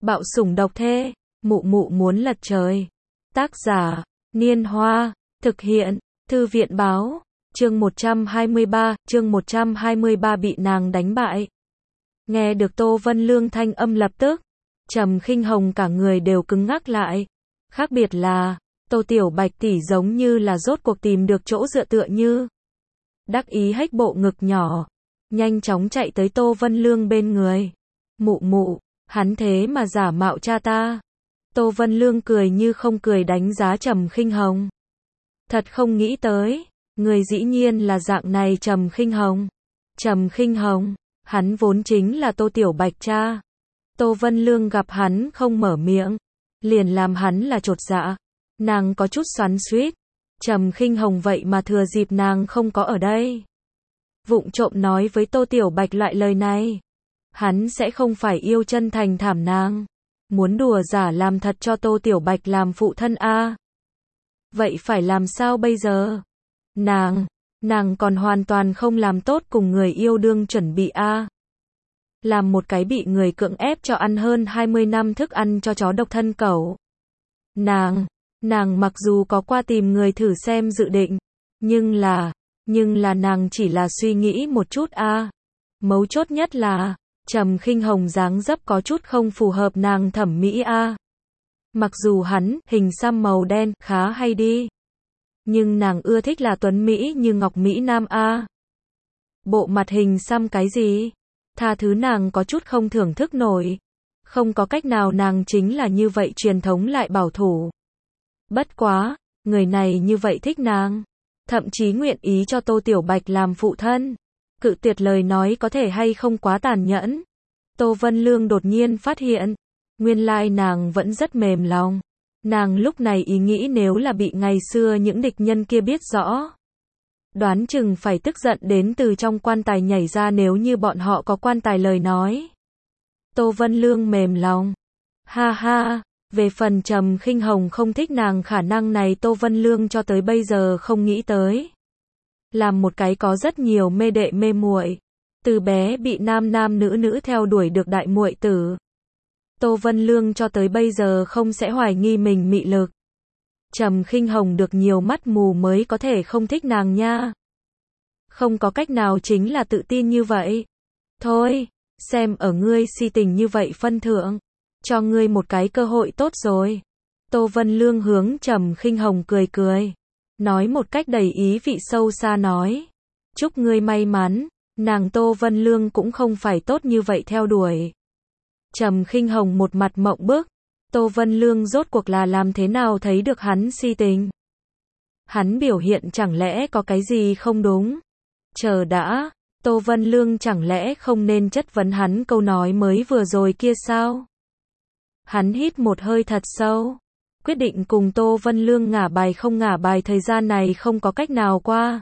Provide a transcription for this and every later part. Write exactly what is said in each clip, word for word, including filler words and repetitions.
Bạo sủng độc thê, mụ mụ muốn lật trời. Tác giả, Niên Hoa, thực hiện, Thư viện báo, chương một trăm hai mươi ba, chương một trăm hai mươi ba bị nàng đánh bại. Nghe được Tô Vân Lương thanh âm lập tức, Trầm Khinh Hồng cả người đều cứng ngắc lại. Khác biệt là, Tô Tiểu Bạch tỷ giống như là rốt cuộc tìm được chỗ dựa tựa như. Đắc ý hếch bộ ngực nhỏ, nhanh chóng chạy tới Tô Vân Lương bên người. Mụ mụ, hắn thế mà giả mạo cha ta. Tô Vân Lương cười như không cười đánh giá Trầm Khinh Hồng. Thật không nghĩ tới, người dĩ nhiên là dạng này Trầm Khinh Hồng. Trầm Khinh Hồng, hắn vốn chính là Tô Tiểu Bạch cha. Tô Vân Lương gặp hắn không mở miệng, liền làm hắn là chột dạ. Nàng có chút xoắn xuýt. Trầm Khinh Hồng vậy mà thừa dịp nàng không có ở đây, vụng trộm nói với Tô Tiểu Bạch loại lời này. Hắn sẽ không phải yêu chân thành thảm nàng, muốn đùa giả làm thật cho Tô Tiểu Bạch làm phụ thân a. À. Vậy phải làm sao bây giờ? Nàng, nàng còn hoàn toàn không làm tốt cùng người yêu đương chuẩn bị a. À. Làm một cái bị người cưỡng ép cho ăn hơn hai mươi năm thức ăn cho chó độc thân cẩu. Nàng, nàng mặc dù có qua tìm người thử xem dự định, nhưng là, nhưng là nàng chỉ là suy nghĩ một chút a. À. Mấu chốt nhất là, Trầm Khinh Hồng dáng dấp có chút không phù hợp nàng thẩm mỹ a. À. Mặc dù hắn, hình xăm màu đen, khá hay đi. Nhưng nàng ưa thích là tuấn Mỹ như ngọc Mỹ Nam a. À. Bộ mặt hình xăm cái gì? Tha thứ nàng có chút không thưởng thức nổi. Không có cách nào nàng chính là như vậy truyền thống lại bảo thủ. Bất quá, người này như vậy thích nàng. Thậm chí nguyện ý cho Tô Tiểu Bạch làm phụ thân. Cự tuyệt lời nói có thể hay không quá tàn nhẫn. Tô Vân Lương đột nhiên phát hiện, nguyên lai nàng vẫn rất mềm lòng. Nàng lúc này ý nghĩ nếu là bị ngày xưa những địch nhân kia biết rõ, đoán chừng phải tức giận đến từ trong quan tài nhảy ra nếu như bọn họ có quan tài lời nói. Tô Vân Lương mềm lòng. Ha ha, về phần Trầm Khinh Hồng không thích nàng khả năng này Tô Vân Lương cho tới bây giờ không nghĩ tới. Làm một cái có rất nhiều mê đệ mê muội, từ bé bị nam nam nữ nữ theo đuổi được đại muội tử. Tô Vân Lương cho tới bây giờ không sẽ hoài nghi mình mị lực. Trầm Khinh Hồng được nhiều mắt mù mới có thể không thích nàng nha. Không có cách nào chính là tự tin như vậy. Thôi, xem ở ngươi si tình như vậy phân thượng, cho ngươi một cái cơ hội tốt rồi. Tô Vân Lương hướng Trầm Khinh Hồng cười cười, nói một cách đầy ý vị sâu xa nói. Chúc ngươi may mắn, nàng Tô Vân Lương cũng không phải tốt như vậy theo đuổi. Trầm Khinh Hồng một mặt mộng bức. Tô Vân Lương rốt cuộc là làm thế nào thấy được hắn si tình? Hắn biểu hiện chẳng lẽ có cái gì không đúng? Chờ đã, Tô Vân Lương chẳng lẽ không nên chất vấn hắn câu nói mới vừa rồi kia sao? Hắn hít một hơi thật sâu, quyết định cùng Tô Vân Lương ngả bài không ngả bài thời gian này không có cách nào qua.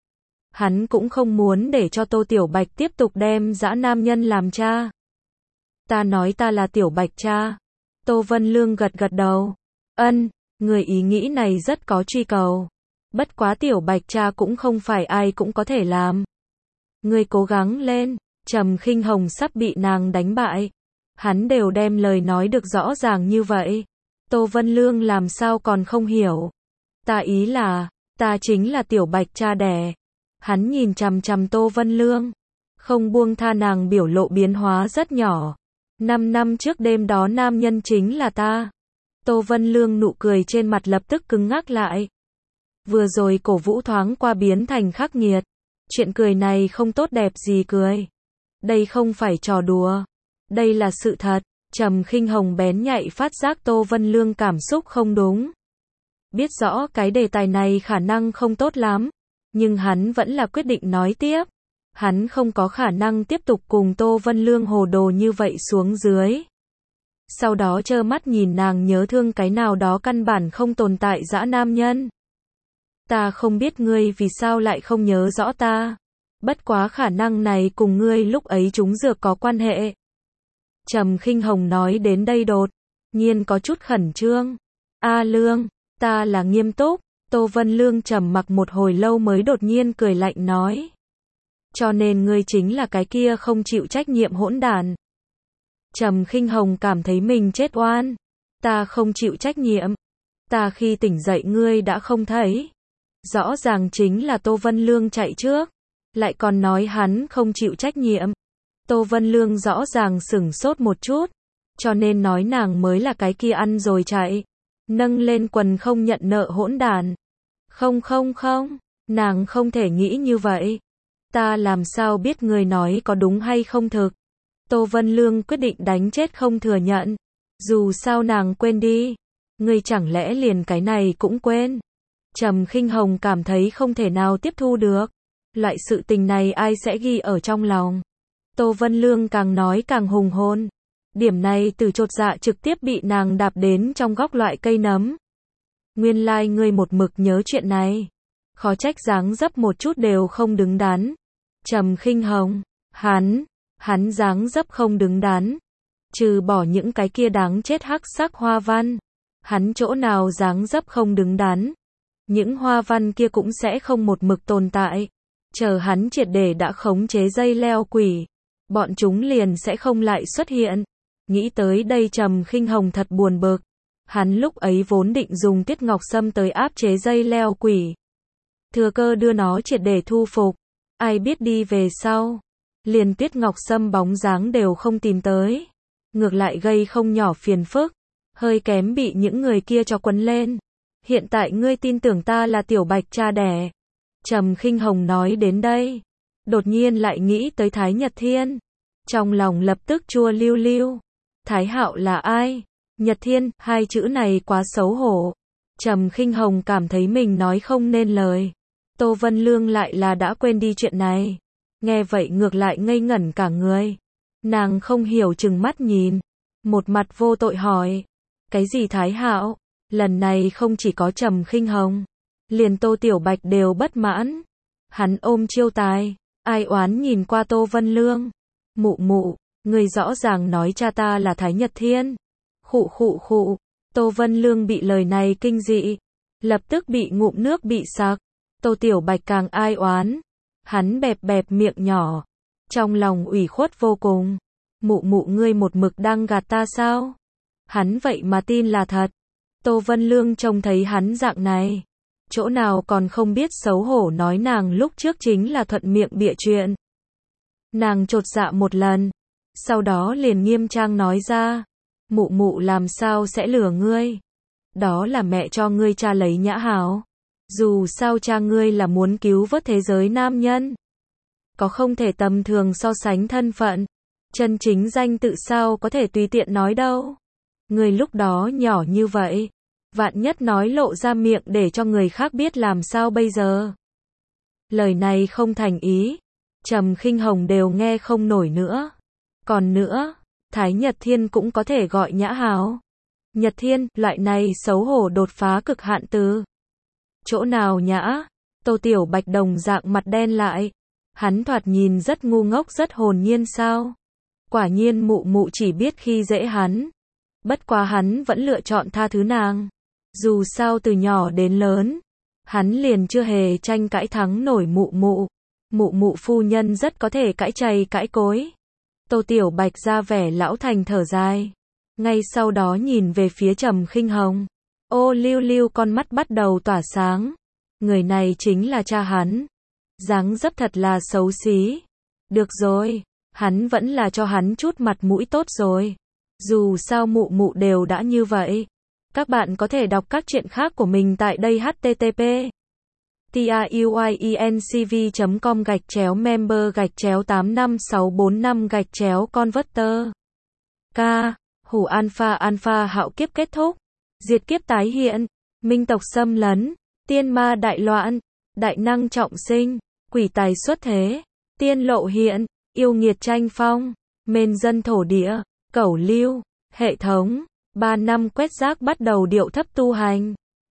Hắn cũng không muốn để cho Tô Tiểu Bạch tiếp tục đem dã nam nhân làm cha. Ta nói ta là Tiểu Bạch cha. Tô Vân Lương gật gật đầu. Ân, người ý nghĩ này rất có truy cầu. Bất quá Tiểu Bạch cha cũng không phải ai cũng có thể làm. Người cố gắng lên. Trầm Khinh Hồng sắp bị nàng đánh bại. Hắn đều đem lời nói được rõ ràng như vậy. Tô Vân Lương làm sao còn không hiểu. Ta ý là, ta chính là Tiểu Bạch cha đẻ. Hắn nhìn chằm chằm Tô Vân Lương, không buông tha nàng biểu lộ biến hóa rất nhỏ. Năm năm trước đêm đó nam nhân chính là ta. Tô Vân Lương nụ cười trên mặt lập tức cứng ngắc lại. Vừa rồi cổ vũ thoáng qua biến thành khắc nghiệt. Chuyện cười này không tốt đẹp gì cười. Đây không phải trò đùa. Đây là sự thật. Trầm Khinh Hồng bén nhạy phát giác Tô Vân Lương cảm xúc không đúng. Biết rõ cái đề tài này khả năng không tốt lắm. Nhưng hắn vẫn là quyết định nói tiếp. Hắn không có khả năng tiếp tục cùng Tô Vân Lương hồ đồ như vậy xuống dưới. Sau đó trơ mắt nhìn nàng nhớ thương cái nào đó căn bản không tồn tại dã nam nhân. Ta không biết ngươi vì sao lại không nhớ rõ ta. Bất quá khả năng này cùng ngươi lúc ấy trúng dược có quan hệ. Trầm Khinh Hồng nói đến đây đột nhiên có chút khẩn trương. A Lương, ta là nghiêm túc. Tô Vân Lương trầm mặc một hồi lâu mới đột nhiên cười lạnh nói. Cho nên ngươi chính là cái kia không chịu trách nhiệm hỗn đản. Trầm Khinh Hồng cảm thấy mình chết oan. Ta không chịu trách nhiệm. Ta khi tỉnh dậy ngươi đã không thấy. Rõ ràng chính là Tô Vân Lương chạy trước. Lại còn nói hắn không chịu trách nhiệm. Tô Vân Lương rõ ràng sửng sốt một chút. Cho nên nói nàng mới là cái kia ăn rồi chạy. Nâng lên quần không nhận nợ hỗn đản. Không không không. Nàng không thể nghĩ như vậy. Ta làm sao biết người nói có đúng hay không thực. Tô Vân Lương quyết định đánh chết không thừa nhận. Dù sao nàng quên đi. Ngươi chẳng lẽ liền cái này cũng quên. Trầm Khinh Hồng cảm thấy không thể nào tiếp thu được. Loại sự tình này ai sẽ ghi ở trong lòng. Tô Vân Lương càng nói càng hùng hồn. Điểm này từ chột dạ trực tiếp bị nàng đạp đến trong góc loại cây nấm. Nguyên lai like ngươi một mực nhớ chuyện này. Khó trách dáng dấp một chút đều không đứng đắn. Trầm Khinh Hồng, hắn, hắn dáng dấp không đứng đắn. Trừ bỏ những cái kia đáng chết hắc sắc hoa văn. Hắn chỗ nào dáng dấp không đứng đắn. Những hoa văn kia cũng sẽ không một mực tồn tại. Chờ hắn triệt để đã khống chế dây leo quỷ. Bọn chúng liền sẽ không lại xuất hiện. Nghĩ tới đây Trầm Khinh Hồng thật buồn bực. Hắn lúc ấy vốn định dùng Tiết Ngọc Sâm tới áp chế dây leo quỷ. Thừa cơ đưa nó triệt để thu phục. Ai biết đi về sau. Liền Tiết Ngọc Sâm bóng dáng đều không tìm tới. Ngược lại gây không nhỏ phiền phức. Hơi kém bị những người kia cho quấn lên. Hiện tại ngươi tin tưởng ta là Tiểu Bạch cha đẻ. Trầm Khinh Hồng nói đến đây. Đột nhiên lại nghĩ tới Thái Nhật Thiên. Trong lòng lập tức chua lưu lưu. Thái Hạo là ai? Nhật Thiên, hai chữ này quá xấu hổ. Trầm Khinh Hồng cảm thấy mình nói không nên lời. Tô Vân Lương lại là đã quên đi chuyện này. Nghe vậy ngược lại ngây ngẩn cả người. Nàng không hiểu chừng mắt nhìn. Một mặt vô tội hỏi. Cái gì Thái Hạo? Lần này không chỉ có Trầm Khinh Hồng. Liền Tô Tiểu Bạch đều bất mãn. Hắn ôm chiêu tài. Ai oán nhìn qua Tô Vân Lương. Mụ mụ, người rõ ràng nói cha ta là Thái Nhật Thiên. Khụ khụ khụ. Tô Vân Lương bị lời này kinh dị. Lập tức bị ngụm nước bị sặc. Tô Tiểu Bạch càng ai oán. Hắn bẹp bẹp miệng nhỏ. Trong lòng ủy khuất vô cùng. Mụ mụ ngươi một mực đang gạt ta sao? Hắn vậy mà tin là thật. Tô Vân Lương trông thấy hắn dạng này. Chỗ nào còn không biết xấu hổ nói nàng lúc trước chính là thuận miệng bịa chuyện. Nàng chột dạ một lần. Sau đó liền nghiêm trang nói ra. Mụ mụ làm sao sẽ lừa ngươi? Đó là mẹ cho ngươi cha lấy Nhã Hảo. Dù sao cha ngươi là muốn cứu vớt thế giới nam nhân. Có không thể tầm thường so sánh thân phận. Chân chính danh tự sao có thể tùy tiện nói đâu. Ngươi lúc đó nhỏ như vậy. Vạn nhất nói lộ ra miệng để cho người khác biết làm sao bây giờ. Lời này không thành ý. Trầm Khinh Hồng đều nghe không nổi nữa. Còn nữa, Thái Nhật Thiên cũng có thể gọi Nhã Hảo. Nhật Thiên, loại này xấu hổ đột phá cực hạn từ. Chỗ nào nhã? Tô Tiểu Bạch đồng dạng mặt đen lại. Hắn thoạt nhìn rất ngu ngốc rất hồn nhiên sao? Quả nhiên mụ mụ chỉ biết khi dễ hắn. Bất quá hắn vẫn lựa chọn tha thứ nàng. Dù sao từ nhỏ đến lớn, hắn liền chưa hề tranh cãi thắng nổi mụ mụ. Mụ mụ phu nhân rất có thể cãi chày cãi cối. Tô Tiểu Bạch ra vẻ lão thành thở dài. Ngay sau đó nhìn về phía Trầm Khinh Hồng. Ô lưu lưu con mắt bắt đầu tỏa sáng. Người này chính là cha hắn. Dáng dấp thật là xấu xí. Được rồi, hắn vẫn là cho hắn chút mặt mũi tốt rồi. Dù sao mụ mụ đều đã như vậy. Các bạn có thể đọc các chuyện khác của mình tại đây h t t p truyencv chấm com gạch chéo member gạch chéo tám năm sáu bốn năm gạch chéo converter. K. Hủ alpha alpha hạo kiếp kết thúc. Diệt kiếp tái hiện. Minh tộc xâm lấn. Tiên ma đại loạn. Đại năng trọng sinh. Quỷ tài xuất thế. Tiên lộ hiện. Yêu nghiệt tranh phong. Mên dân thổ địa. Cẩu lưu. Hệ thống. Ba năm quét rác bắt đầu điệu thấp tu hành.